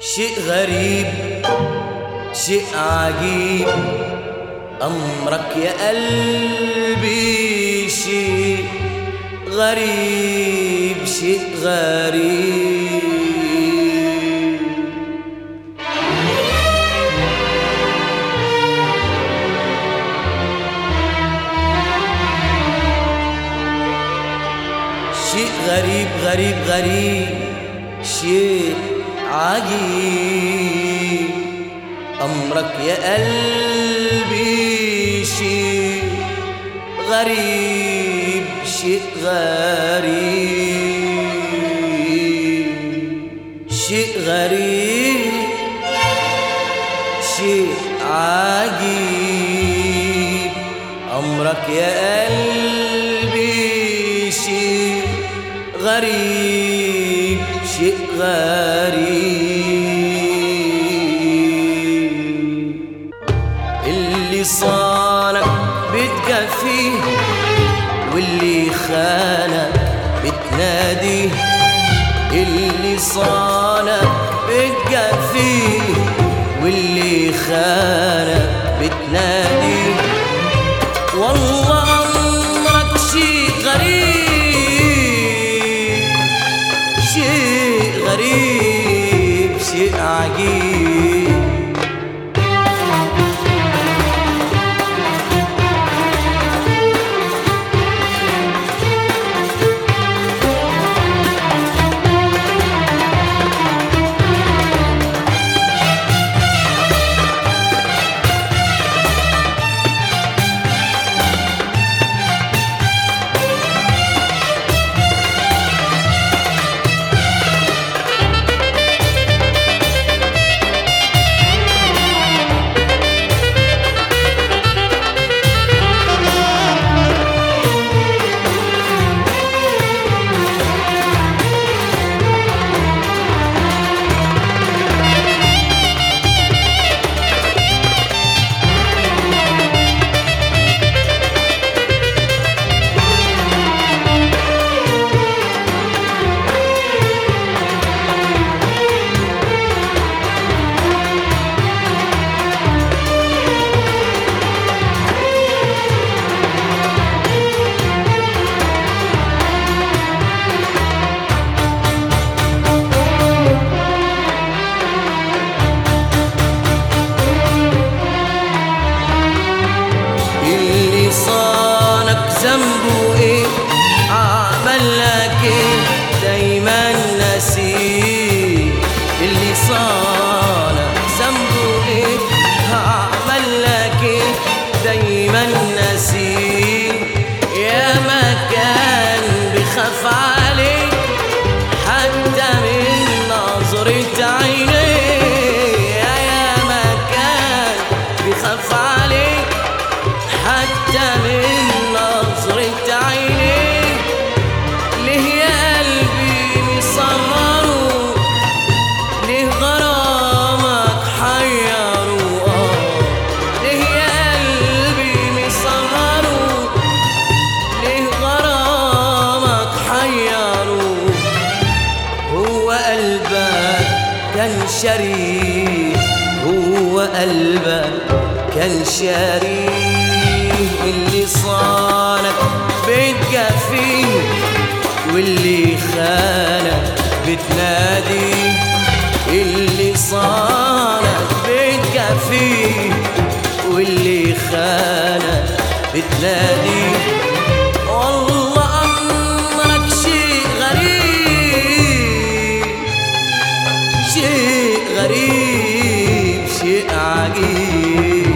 شيء غريب شيء عجيب أمرك يا قلبي، شيء غريب شيء غريب. شيء غريب غريب غريب شيء عجيب أمرك يا قلبي، شيء غريب شيء غريب. شيء غريب شيء عجيب أمرك يا قلبي، شيء غريب شيء غريب. اللي صانك بتجفيه واللي خانك بتناديه، اللي صانك بتجفيه واللي خانك بتناديه. والله أمرك شيء غريب شيء غريب شيء عجيب. ذنبه ايه عمل لك ايه دايما نسيه. اللي صانك ذنبه ايه عمل لك ايه دايما نسيه. يا ما كان بخاف عليك حتى من نظرة عينيه، يا ما كان بخاف عليك حتى من نظرة عينيه. ليه يا قلبي مصغره، ليه غرامك حيره، ليه يا قلبي مصغره، ليه غرامك حيره. هو قلبك كان شريك، هو قلبك كان شريك. اللي صانك بتجفيه واللي خانك بتناديه، اللي صانك بتجفيه واللي خانك بتناديه. والله أمرك شيء غريب شيء غريب شيء عجيب.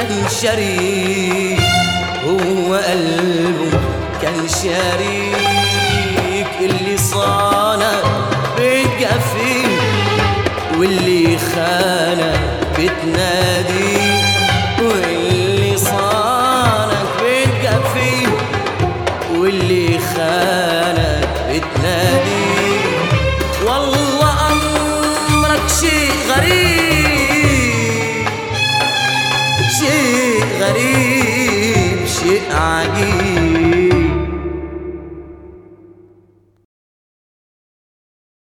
كان شريك، هو قلبه كان شريك. اللي صانك بتجفيه واللي خانك بتناديه، واللي صانك بتجفيه واللي خانك بتناديه. والله أمرك شيء غريب، شيء غريب، شيء عجيب.